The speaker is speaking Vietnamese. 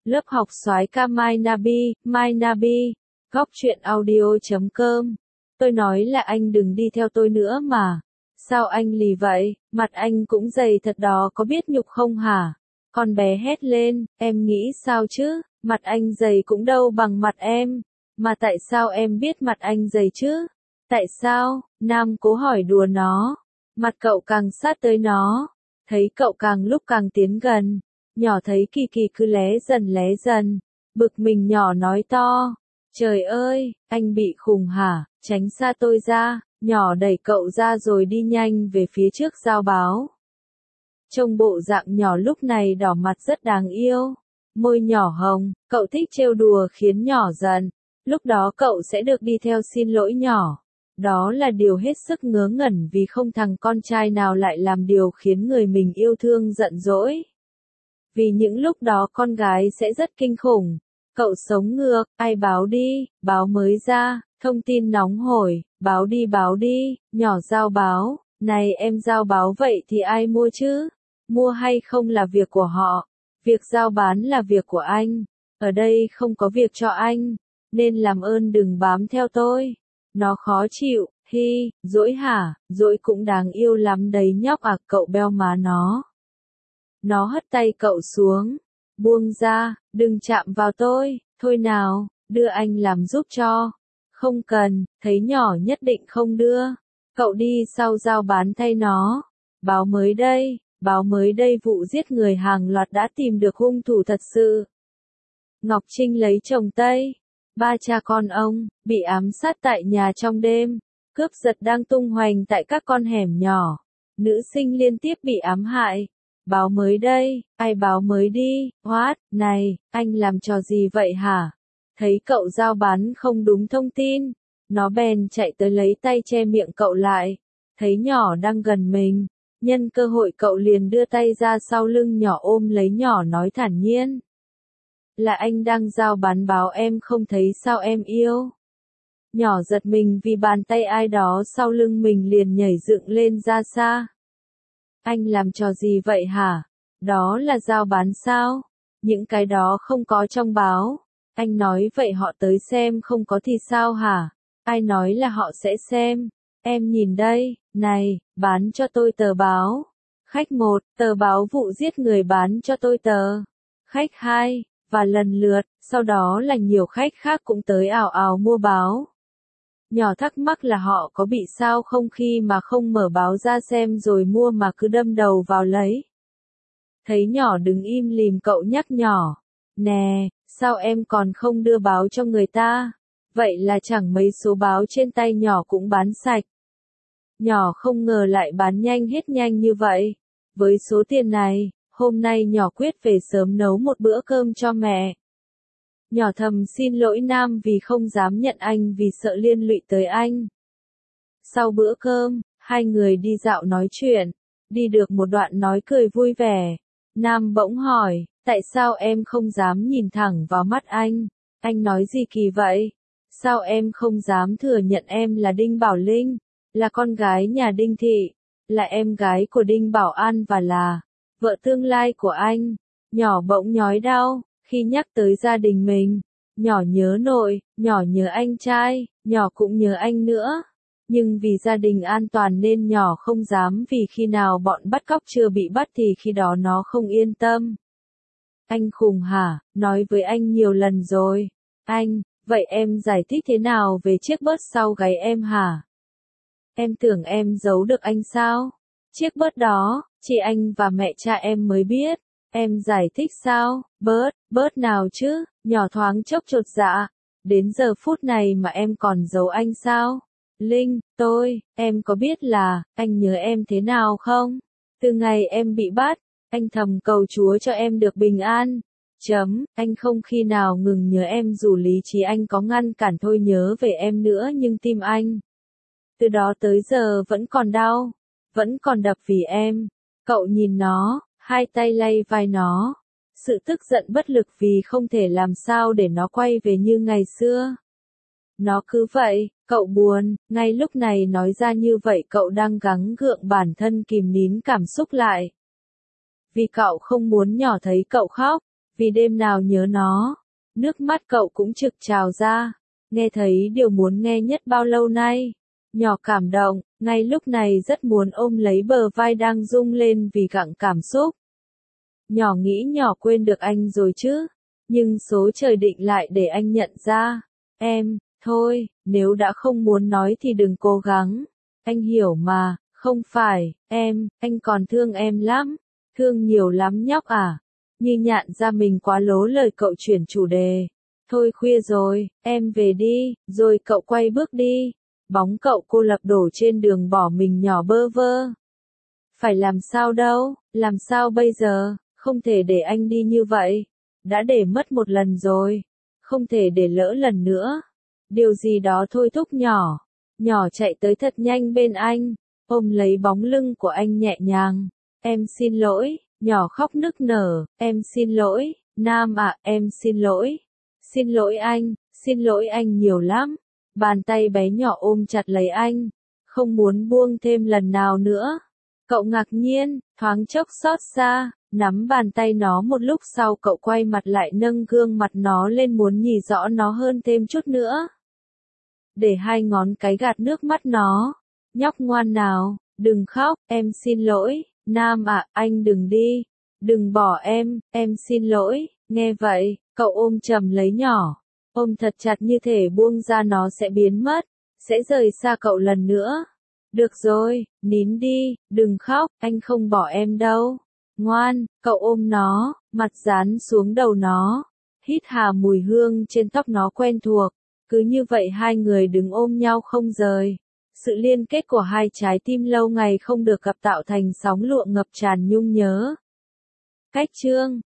Lớp học soái ca My Nabi, góc truyện audio.com. Tôi nói là anh đừng đi theo tôi nữa mà. Sao anh lì vậy, mặt anh cũng dày thật đó, có biết nhục không hả? Con bé hét lên, em nghĩ sao chứ, mặt anh dày cũng đâu bằng mặt em. Mà tại sao em biết mặt anh dày chứ? Tại sao? Nam cố hỏi đùa nó. Mặt cậu càng sát tới nó. Thấy cậu càng lúc càng tiến gần. Nhỏ thấy Kỳ Kỳ cứ lé dần. Bực mình nhỏ nói to. Trời ơi, anh bị khùng hả? Tránh xa tôi ra. Nhỏ đẩy cậu ra rồi đi nhanh về phía trước giao báo. Trông bộ dạng nhỏ lúc này đỏ mặt rất đáng yêu. Môi nhỏ hồng, cậu thích trêu đùa khiến nhỏ giận. Lúc đó cậu sẽ được đi theo xin lỗi nhỏ. Đó là điều hết sức ngớ ngẩn vì không thằng con trai nào lại làm điều khiến người mình yêu thương giận dỗi. Vì những lúc đó con gái sẽ rất kinh khủng. Cậu sống ngược, ai báo đi, báo mới ra, thông tin nóng hổi, báo đi, nhỏ giao báo, này em giao báo vậy thì ai mua chứ? Mua hay không là việc của họ, việc giao bán là việc của anh, ở đây không có việc cho anh, nên làm ơn đừng bám theo tôi. Nó khó chịu, hi, dỗi hả, dỗi cũng đáng yêu lắm đấy nhóc à, cậu beo má nó. Nó hất tay cậu xuống, buông ra, đừng chạm vào tôi, thôi nào, đưa anh làm giúp cho. Không cần, thấy nhỏ nhất định không đưa. Cậu đi sau giao bán thay nó. Báo mới đây vụ giết người hàng loạt đã tìm được hung thủ thật sự. Ngọc Trinh lấy chồng Tây. Ba cha con ông, bị ám sát tại nhà trong đêm. Cướp giật đang tung hoành tại các con hẻm nhỏ. Nữ sinh liên tiếp bị ám hại. Báo mới đây, ai báo mới đi, what, này, anh làm trò gì vậy hả? Thấy cậu giao bán không đúng thông tin, nó bèn chạy tới lấy tay che miệng cậu lại. Thấy nhỏ đang gần mình, nhân cơ hội cậu liền đưa tay ra sau lưng nhỏ ôm lấy nhỏ nói thản nhiên. Là anh đang giao bán báo em không thấy sao em yêu. Nhỏ giật mình vì bàn tay ai đó sau lưng mình liền nhảy dựng lên ra xa. Anh làm trò gì vậy hả? Đó là giao bán sao? Những cái đó không có trong báo. Anh nói vậy họ tới xem không có thì sao hả? Ai nói là họ sẽ xem? Em nhìn đây, này, bán cho tôi tờ báo. Khách 1, tờ báo vụ giết người bán cho tôi tờ. Khách 2, và lần lượt, sau đó là nhiều khách khác cũng tới ào ào mua báo. Nhỏ thắc mắc là họ có bị sao không khi mà không mở báo ra xem rồi mua mà cứ đâm đầu vào lấy. Thấy nhỏ đứng im lìm cậu nhắc nhỏ. Nè, sao em còn không đưa báo cho người ta? Vậy là chẳng mấy số báo trên tay nhỏ cũng bán sạch. Nhỏ không ngờ lại bán nhanh hết nhanh như vậy. Với số tiền này, hôm nay nhỏ quyết về sớm nấu một bữa cơm cho mẹ. Nhỏ thầm xin lỗi Nam vì không dám nhận anh vì sợ liên lụy tới anh. Sau bữa cơm, hai người đi dạo nói chuyện. Đi được một đoạn nói cười vui vẻ. Nam bỗng hỏi, tại sao em không dám nhìn thẳng vào mắt anh? Anh nói gì kỳ vậy? Sao em không dám thừa nhận em là Đinh Bảo Linh, là con gái nhà Đinh Thị, là em gái của Đinh Bảo An và là vợ tương lai của anh? Nhỏ bỗng nhói đau, khi nhắc tới gia đình mình. Nhỏ nhớ nội, nhỏ nhớ anh trai, nhỏ cũng nhớ anh nữa. Nhưng vì gia đình an toàn nên nhỏ không dám vì khi nào bọn bắt cóc chưa bị bắt thì khi đó nó không yên tâm. Anh khùng hả? Nói với anh nhiều lần rồi. Anh, vậy em giải thích thế nào về chiếc bớt sau gáy em hả? Em tưởng em giấu được anh sao? Chiếc bớt đó, chị anh và mẹ cha em mới biết. Em giải thích sao? Bớt nào chứ? Nhỏ thoáng chốc chột dạ. Đến giờ phút này mà em còn giấu anh sao? Linh, em có biết là, anh nhớ em thế nào không? Từ ngày em bị bắt, anh thầm cầu Chúa cho em được bình an. Anh không khi nào ngừng nhớ em dù lý trí anh có ngăn cản thôi nhớ về em nữa nhưng tim anh. Từ đó tới giờ vẫn còn đau, vẫn còn đập vì em. Cậu nhìn nó, hai tay lay vai nó. Sự tức giận bất lực vì không thể làm sao để nó quay về như ngày xưa. Nó cứ vậy, cậu buồn, ngay lúc này nói ra như vậy cậu đang gắng gượng bản thân kìm nín cảm xúc lại. Vì cậu không muốn nhỏ thấy cậu khóc, vì đêm nào nhớ nó. Nước mắt cậu cũng trực trào ra, nghe thấy điều muốn nghe nhất bao lâu nay. Nhỏ cảm động, ngay lúc này rất muốn ôm lấy bờ vai đang rung lên vì cạn cảm xúc. Nhỏ nghĩ nhỏ quên được anh rồi chứ, nhưng số trời định lại để anh nhận ra. Em, thôi, nếu đã không muốn nói thì đừng cố gắng. Anh hiểu mà, không phải, anh còn thương em lắm. Thương nhiều lắm nhóc à. Như nhạn ra mình quá lố lời cậu chuyển chủ đề. Thôi khuya rồi, em về đi, rồi cậu quay bước đi. Bóng cậu cô lập đổ trên đường bỏ mình nhỏ bơ vơ. Phải làm sao đâu, làm sao bây giờ, không thể để anh đi như vậy. Đã để mất một lần rồi, không thể để lỡ lần nữa. Điều gì đó thôi thúc nhỏ. Nhỏ chạy tới thật nhanh bên anh, ôm lấy bóng lưng của anh nhẹ nhàng. Em xin lỗi, nhỏ khóc nức nở, em xin lỗi, Nam ạ, em xin lỗi. Xin lỗi anh nhiều lắm. Bàn tay bé nhỏ ôm chặt lấy anh, không muốn buông thêm lần nào nữa. Cậu ngạc nhiên, thoáng chốc xót xa, nắm bàn tay nó một lúc sau cậu quay mặt lại nâng gương mặt nó lên muốn nhìn rõ nó hơn thêm chút nữa. Để hai ngón cái gạt nước mắt nó. Nhóc ngoan nào, đừng khóc, em xin lỗi, Nam ạ, anh đừng đi, đừng bỏ em xin lỗi. Nghe vậy, cậu ôm chầm lấy nhỏ, ôm thật chặt như thể buông ra nó sẽ biến mất, sẽ rời xa cậu lần nữa. Được rồi, nín đi, đừng khóc, anh không bỏ em đâu. Ngoan, cậu ôm nó, mặt dán xuống đầu nó, hít hà mùi hương trên tóc nó quen thuộc. Cứ như vậy hai người đứng ôm nhau không rời. Sự liên kết của hai trái tim lâu ngày không được gặp tạo thành sóng lụa ngập tràn nhung nhớ. Cách chương